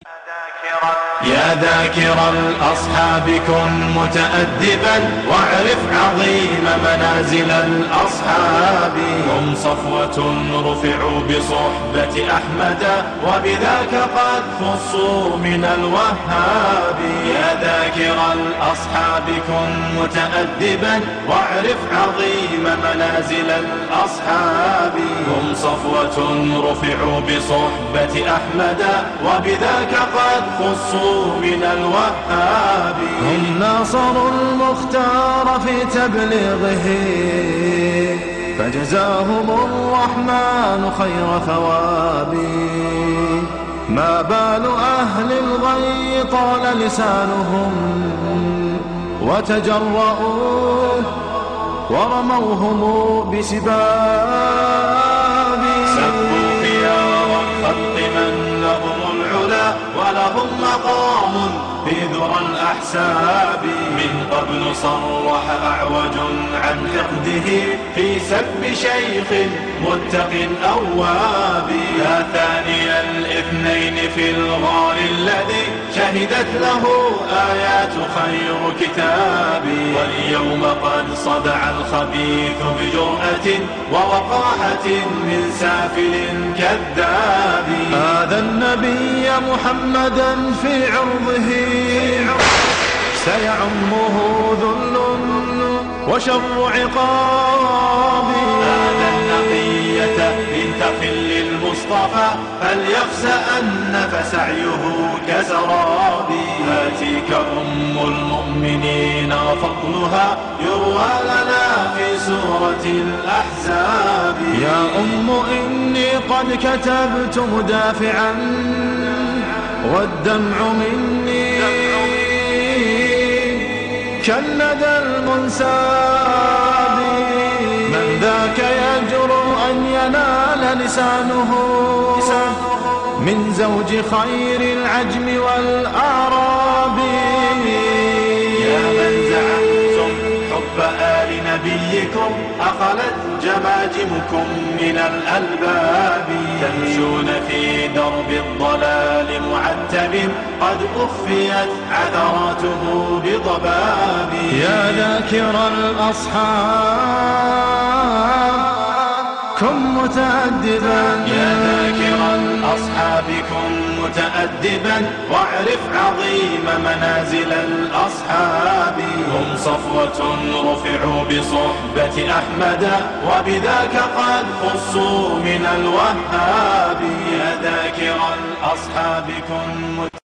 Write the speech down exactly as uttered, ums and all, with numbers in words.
يا ذاكر الأصحاب كن متأدبا واعرف عظيم منازل الأصحاب. هم صفوة رفعوا بصحبة أحمد وبذاك قد خصوا من الوهاب. يا ذاكر الأصحاب كن متأدبا واعرف عظيم منازل الأصحاب. هم صفوة رفعوا بصحبة أحمد وبذاك قد خصوا من الوهاب. هم ناصروا المختار في تبليغه فجزاهم الرحمن خير ثواب. ما بال أهل الغي طال لسانهم وتجرؤوا ورموهم بسباب. سبوا خيار الخلق من لهم العلا ولهم مقام في ذرى الأحساب. من قبل صرح أعوج عن حقده في سب شيخ متق أواب. يا ثاني الاثنين في الغار الذي شهدت له آيات خير كتاب. واليوم قد صدع الخبيث بجرأة ووقاحة من سافل كذاب. آذى النبي محمدا في عرضه سيعمه ذل وشر عقاب. آذى النقية بنت خل المصطفى فليخسأن فسعيه كسراب. هاتيك أم المؤمنين وفضلها يروى لنا في سورة الأحزاب. يا أم إني قد كتبت مدافعا والدمع مني كالندى المنساب. من ذاك يجرؤ أن ينال لسانه من زوج خير العجم والأعراب. يا من زعمتم حب آل نبيكم أخلت جماجمكم من الألباب. تمشون في درب الضلال معتب قد أخفيت عثراته بضباب. يا ذاكر الأصحاب كن متأدبا. يا ذاكر الأصحاب كن متأدبا واعرف عظيم منازل الأصحاب. هم صفوة رفعوا بصحبة أحمد وبذاك قد خصوا من الوهاب. يا ذاكر الأصحاب كن